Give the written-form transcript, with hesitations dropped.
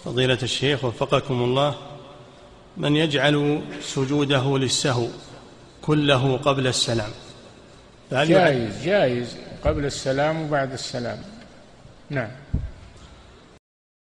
فضيلة الشيخ وفقكم الله، من يجعل سجوده للسهو كله قبل السلام، جائز قبل السلام وبعد السلام. نعم.